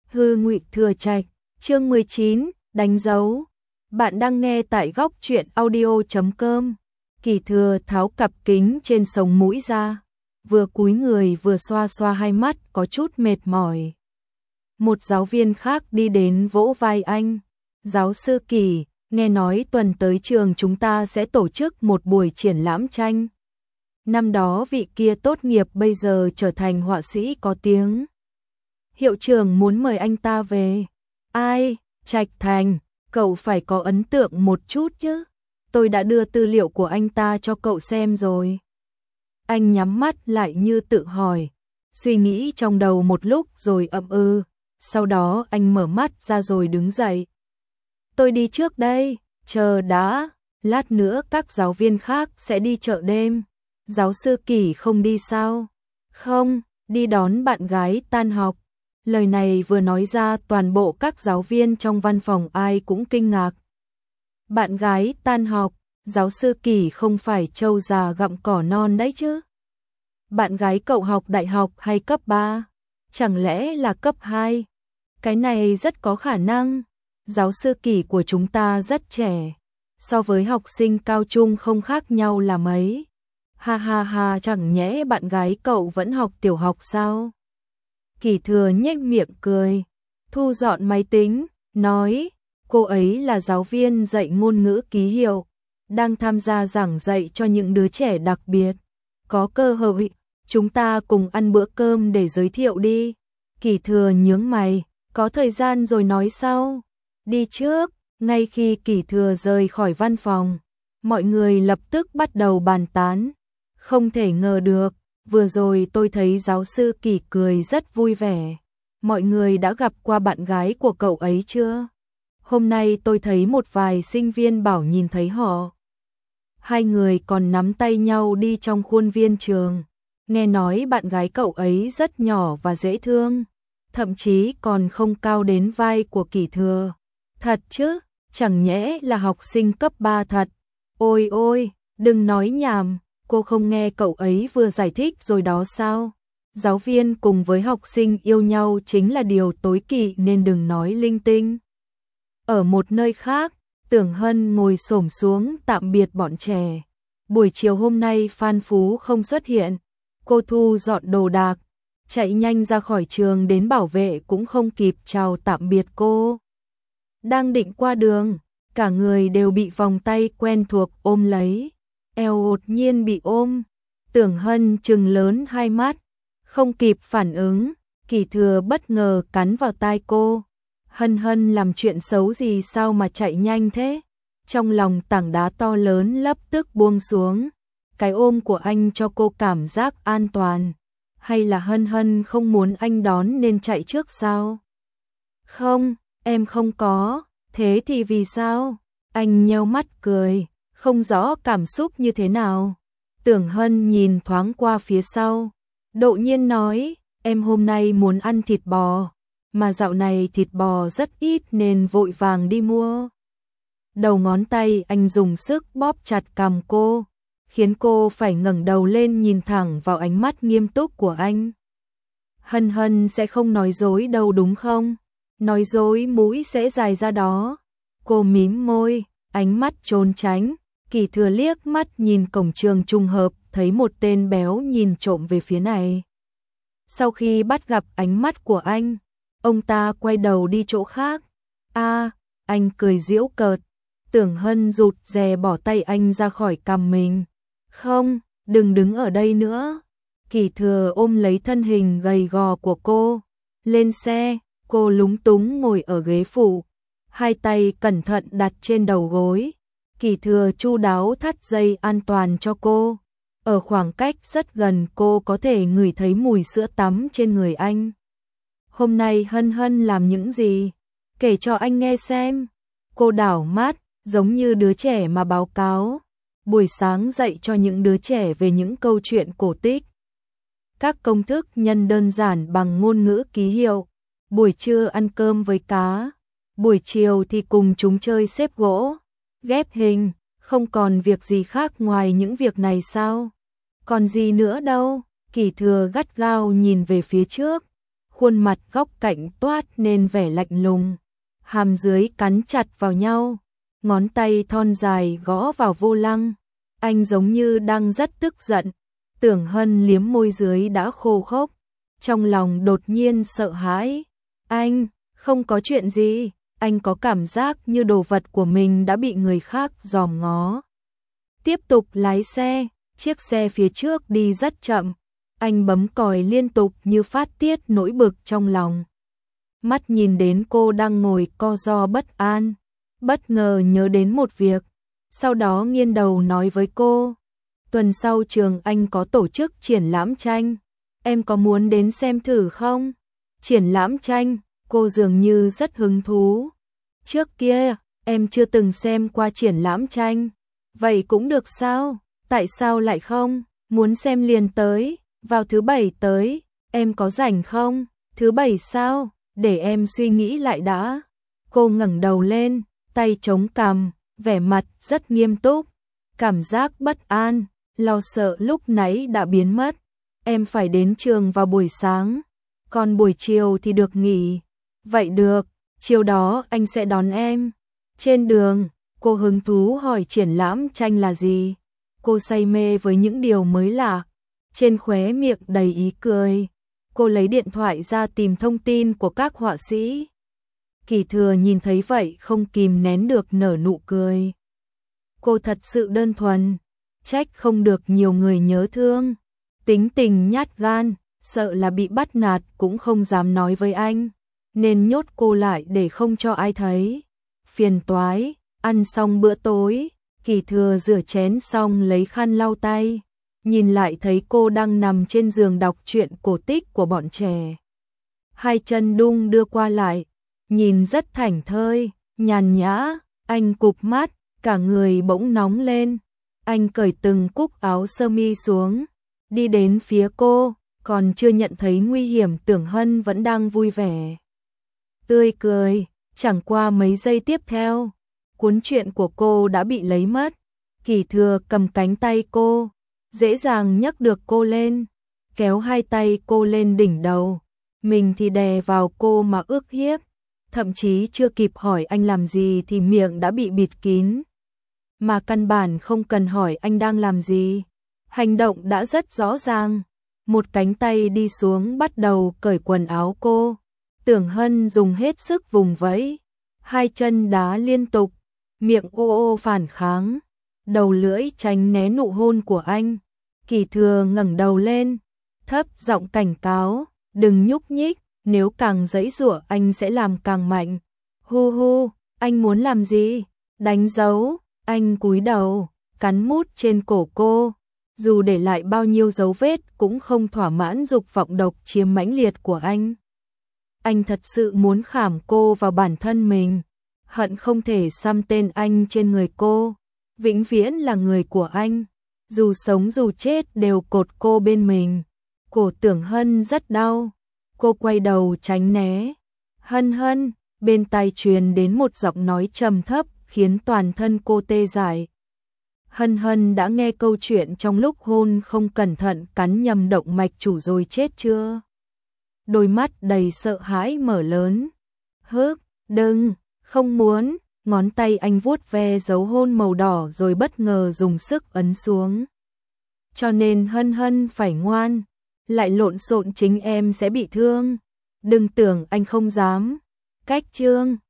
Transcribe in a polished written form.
Hư Ngụy Thừa Trạch, chương 19, đánh dấu. Bạn đang nghe tại góc truyện audio.com. Kỳ Thừa tháo cặp kính trên sống mũi ra, vừa cúi người vừa xoa xoa hai mắt có chút mệt mỏi. Một giáo viên khác đi đến vỗ vai anh. Giáo sư Kỳ, nghe nói tuần tới trường chúng ta sẽ tổ chức một buổi triển lãm tranh. Năm đó vị kia tốt nghiệp bây giờ trở thành họa sĩ có tiếng. Hiệu trưởng muốn mời anh ta về. Ai? Trạch Thành, cậu phải có ấn tượng một chút chứ. Tôi đã đưa tư liệu của anh ta cho cậu xem rồi. Anh nhắm mắt lại như tự hỏi, suy nghĩ trong đầu một lúc rồi ậm ừ. Sau đó anh mở mắt ra rồi đứng dậy. Tôi đi trước đây, chờ đã, lát nữa các giáo viên khác sẽ đi chợ đêm. Giáo sư Kỳ không đi sao? Không, đi đón bạn gái tan học. Lời này vừa nói ra toàn bộ các giáo viên trong văn phòng ai cũng kinh ngạc. Bạn gái tan học, giáo sư Kỳ không phải trâu già gặm cỏ non đấy chứ? Bạn gái cậu học đại học hay cấp 3? Chẳng lẽ là cấp 2? Cái này rất có khả năng. Giáo sư Kỳ của chúng ta rất trẻ, so với học sinh cao trung không khác nhau là mấy. Ha ha ha, chẳng nhẽ bạn gái cậu vẫn học tiểu học sao? Kỳ Thừa nhếch miệng cười, thu dọn máy tính, nói, cô ấy là giáo viên dạy ngôn ngữ ký hiệu, đang tham gia giảng dạy cho những đứa trẻ đặc biệt. Có cơ hội, chúng ta cùng ăn bữa cơm để giới thiệu đi. Kỳ Thừa nhướng mày, có thời gian rồi nói sau. Đi trước. Ngay khi Kỳ Thừa rời khỏi văn phòng, mọi người lập tức bắt đầu bàn tán. Không thể ngờ được, vừa rồi tôi thấy giáo sư Kỳ cười rất vui vẻ. Mọi người đã gặp qua bạn gái của cậu ấy chưa? Hôm nay tôi thấy một vài sinh viên bảo nhìn thấy họ. Hai người còn nắm tay nhau đi trong khuôn viên trường. Nghe nói bạn gái cậu ấy rất nhỏ và dễ thương, thậm chí còn không cao đến vai của Kỳ Thừa. Thật chứ, chẳng nhẽ là học sinh cấp 3 thật. Ôi ôi, đừng nói nhảm, cô không nghe cậu ấy vừa giải thích rồi đó sao? Giáo viên cùng với học sinh yêu nhau chính là điều tối kỵ nên đừng nói linh tinh. Ở một nơi khác, Tưởng Hân ngồi xổm xuống tạm biệt bọn trẻ. Buổi chiều hôm nay Phan Phú không xuất hiện, cô thu dọn đồ đạc, chạy nhanh ra khỏi trường đến bảo vệ cũng không kịp chào tạm biệt cô. Đang định qua đường, cả người đều bị vòng tay quen thuộc ôm lấy, eo đột nhiên bị ôm. Tưởng Hân trừng lớn hai mắt, không kịp phản ứng, Kỳ Thừa bất ngờ cắn vào tai cô. Hân Hân làm chuyện xấu gì sao mà chạy nhanh thế? Trong lòng tảng đá to lớn lập tức buông xuống. Cái ôm của anh cho cô cảm giác an toàn. Hay là Hân Hân không muốn anh đón nên chạy trước sao? Không, em không có. Thế thì vì sao? Anh nheo mắt cười, không rõ cảm xúc như thế nào. Tưởng Hân nhìn thoáng qua phía sau, đột nhiên nói, em hôm nay muốn ăn thịt bò, mà dạo này thịt bò rất ít nên vội vàng đi mua. Đầu ngón tay anh dùng sức bóp chặt cằm cô, khiến cô phải ngẩng đầu lên nhìn thẳng vào ánh mắt nghiêm túc của anh. Hân Hân sẽ không nói dối đâu đúng không? Nói dối mũi sẽ dài ra đó. Cô mím môi, ánh mắt trốn tránh. Kỳ Thừa liếc mắt nhìn cổng trường trùng hợp, thấy một tên béo nhìn trộm về phía này. Sau khi bắt gặp ánh mắt của anh, ông ta quay đầu đi chỗ khác. Anh cười giễu cợt. Tưởng Hân rụt rè bỏ tay anh ra khỏi cằm mình. Không, đừng đứng ở đây nữa. Kỳ Thừa ôm lấy thân hình gầy gò của cô. Lên xe, cô lúng túng ngồi ở ghế phụ, hai tay cẩn thận đặt trên đầu gối. Kỳ Thừa chu đáo thắt dây an toàn cho cô. Ở khoảng cách rất gần cô có thể ngửi thấy mùi sữa tắm trên người anh. Hôm nay Hân Hân làm những gì? Kể cho anh nghe xem. Cô đảo mắt, giống như đứa trẻ mà báo cáo. Buổi sáng dạy cho những đứa trẻ về những câu chuyện cổ tích. Các công thức nhân đơn giản bằng ngôn ngữ ký hiệu. Buổi trưa ăn cơm với cá. Buổi chiều thì cùng chúng chơi xếp gỗ, ghép hình. Không còn việc gì khác ngoài những việc này sao? Còn gì nữa đâu? Kỳ Thừa gắt gao nhìn về phía trước. khuôn mặt góc cạnh toát nên vẻ lạnh lùng, hàm dưới cắn chặt vào nhau, ngón tay thon dài gõ vào vô lăng. Anh giống như đang rất tức giận. Tưởng Hân liếm môi dưới đã khô khốc, trong lòng đột nhiên sợ hãi. Anh, không có chuyện gì, anh có cảm giác như đồ vật của mình đã bị người khác dòm ngó. Tiếp tục lái xe, chiếc xe phía trước đi rất chậm, anh bấm còi liên tục như phát tiết nỗi bực trong lòng. Mắt nhìn đến cô đang ngồi co ro bất an, bất ngờ nhớ đến một việc, sau đó nghiêng đầu nói với cô. Tuần sau trường anh có tổ chức triển lãm tranh, em có muốn đến xem thử không? Triển lãm tranh, cô dường như rất hứng thú. Trước kia, em chưa từng xem qua triển lãm tranh. Vậy cũng được sao? Tại sao lại không? Muốn xem liền tới, vào thứ Bảy tới, em có rảnh không? Thứ Bảy sao? Để em suy nghĩ lại đã. Cô ngẩng đầu lên, tay chống cằm, vẻ mặt rất nghiêm túc. Cảm giác bất an, lo sợ lúc nãy đã biến mất. Em phải đến trường vào buổi sáng, còn buổi chiều thì được nghỉ. Vậy được, chiều đó anh sẽ đón em. Trên đường, cô hứng thú hỏi triển lãm tranh là gì. Cô say mê với những điều mới lạ, trên khóe miệng đầy ý cười. Cô lấy điện thoại ra tìm thông tin của các họa sĩ. Kỳ Thừa nhìn thấy vậy không kìm nén được nở nụ cười. Cô thật sự đơn thuần, trách không được nhiều người nhớ thương. Tính tình nhát gan, sợ là bị bắt nạt cũng không dám nói với anh, nên nhốt cô lại để không cho ai thấy. Phiền toái. Ăn xong bữa tối, Kỳ Thừa rửa chén xong lấy khăn lau tay, nhìn lại thấy cô đang nằm trên giường đọc truyện cổ tích của bọn trẻ. Hai chân đung đưa qua lại, nhìn rất thảnh thơi, nhàn nhã. Anh cụp mắt, cả người bỗng nóng lên. Anh cởi từng cúc áo sơ mi xuống, đi đến phía cô, còn chưa nhận thấy nguy hiểm Tưởng Hân vẫn đang vui vẻ tươi cười. Chẳng qua mấy giây tiếp theo, cuốn truyện của cô đã bị lấy mất. Kỳ Thừa cầm cánh tay cô, dễ dàng nhấc được cô lên, kéo hai tay cô lên đỉnh đầu, mình thì đè vào cô mà ức hiếp. Thậm chí chưa kịp hỏi anh làm gì thì miệng đã bị bịt kín, mà căn bản không cần hỏi anh đang làm gì. Hành động đã rất rõ ràng. Một cánh tay đi xuống bắt đầu cởi quần áo cô. Tưởng Hân dùng hết sức vùng vẫy, hai chân đá liên tục, miệng ô ô phản kháng, đầu lưỡi tránh né nụ hôn của anh. Kỳ Thừa ngẩng đầu lên, thấp giọng cảnh cáo, đừng nhúc nhích, nếu càng giãy giụa anh sẽ làm càng mạnh. Hu hu, anh muốn làm gì? Đánh dấu. Anh cúi đầu, cắn mút trên cổ cô, dù để lại bao nhiêu dấu vết cũng không thỏa mãn dục vọng độc chiếm mãnh liệt của anh. Anh thật sự muốn khảm cô vào bản thân mình, hận không thể xăm tên anh trên người cô, vĩnh viễn là người của anh, dù sống dù chết đều cột cô bên mình. Cổ Tưởng Hân rất đau, cô quay đầu tránh né. Hân Hân, bên tai truyền đến một giọng nói trầm thấp khiến toàn thân cô tê dại. Hân Hân đã nghe câu chuyện trong lúc hôn không cẩn thận cắn nhầm động mạch chủ rồi chết chưa? Đôi mắt đầy sợ hãi mở lớn. Hức, đừng, không muốn. Ngón tay anh vuốt ve dấu hôn màu đỏ rồi bất ngờ dùng sức ấn xuống. Cho nên Hân Hân phải ngoan, lại lộn xộn chính em sẽ bị thương. Đừng tưởng anh không dám. Cách chương